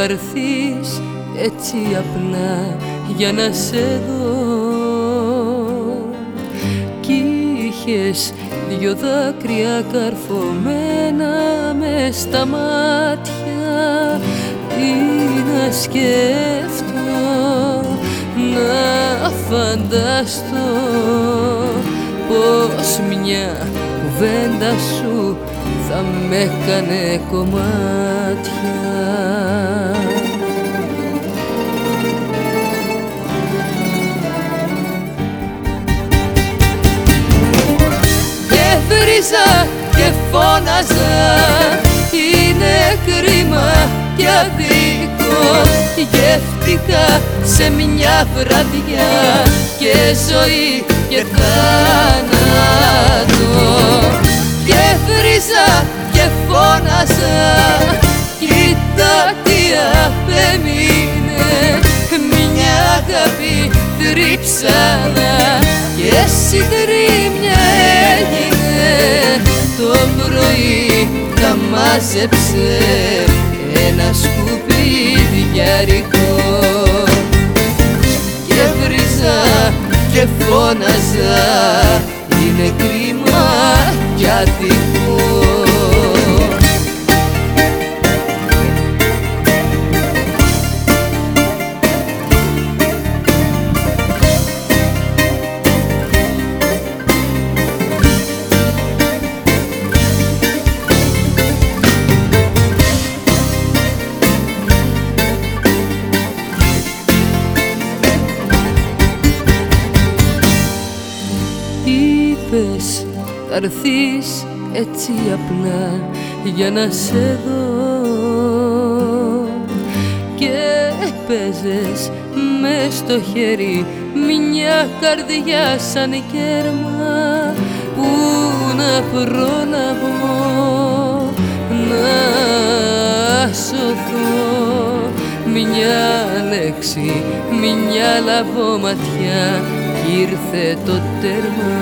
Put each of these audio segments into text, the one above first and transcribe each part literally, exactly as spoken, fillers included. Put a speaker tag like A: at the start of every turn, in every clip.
A: έρθεις έτσι απλά για να σε δω κι είχες δυο δάκρυα καρφωμένα μες στα μάτια. Τι να σκέφτω, να φανταστώ πως μια κουβέντα σου θα με έκανε κομμάτια. Και βρίζα και φώναζα, είναι κρίμα και αδίκο. Γεύτηκα σε μια βραδιά και ζωή και θάνατο. Και βρίζα και φώναζα, κοίτα τι απέμεινε. Μια αγάπη τρίψανα και συντρίμμια έγινε. Το πρωί τα μάζεψε ένα σκουπιδιάρικο. Και βρίζα και φώναζα, είναι κρίμα κι αδικό. Είπες θα έρθεις έτσι απλά για να σε δω και παίζες μες στο χέρι μια καρδιά σαν κέρμα. Πού να προλαβώ να σωθώ, μια λέξη, μια λαβωματιά κι ήρθε το τέρμα.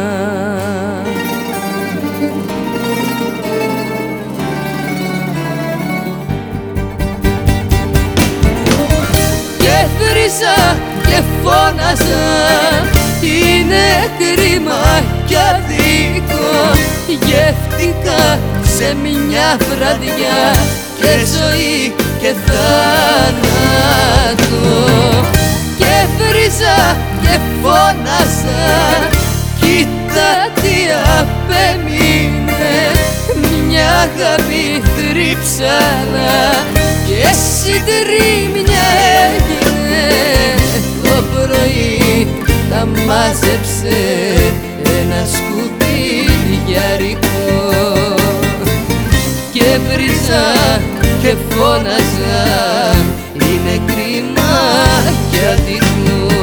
A: Και βρίζα και φώναζα, είναι κρίμα κι αδίκο. Γεύτηκα σε μια βραδιά και ζωή και θάνατο. Και βρίζα και φώναζα, κοίτα τι απέμεινε. Μια αγάπη τρίψανα και συντρίμμια έγινε. Το πρωί τα μάζεψε ένα σκουπιδιάρικο. Και βρίζα και φώναζα, είναι κρίμα κι αδικό.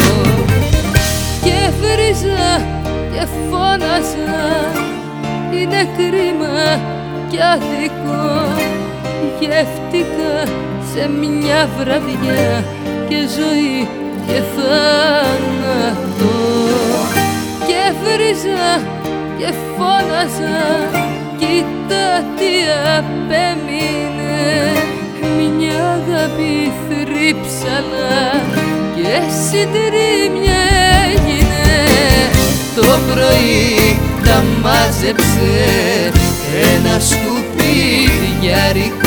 A: Και βρίζα και φώναζα, είναι κρίμα κι αδικό. Γεύτηκα σε μια βραδιά και ζωή και θάνατο. Και βρίζα και φώναζα, κοίτα τι απέμεινε. Μια αγάπη θρύψαλα και συντρίμμια έγινε. Το πρωί τα μάζεψε ένα σκουπιδιάρικο.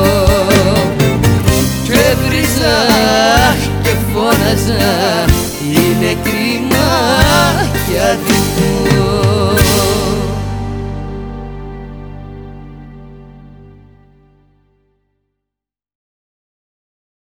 A: Και βρίζα και φώναζα, είναι κρίμα κι αδικό.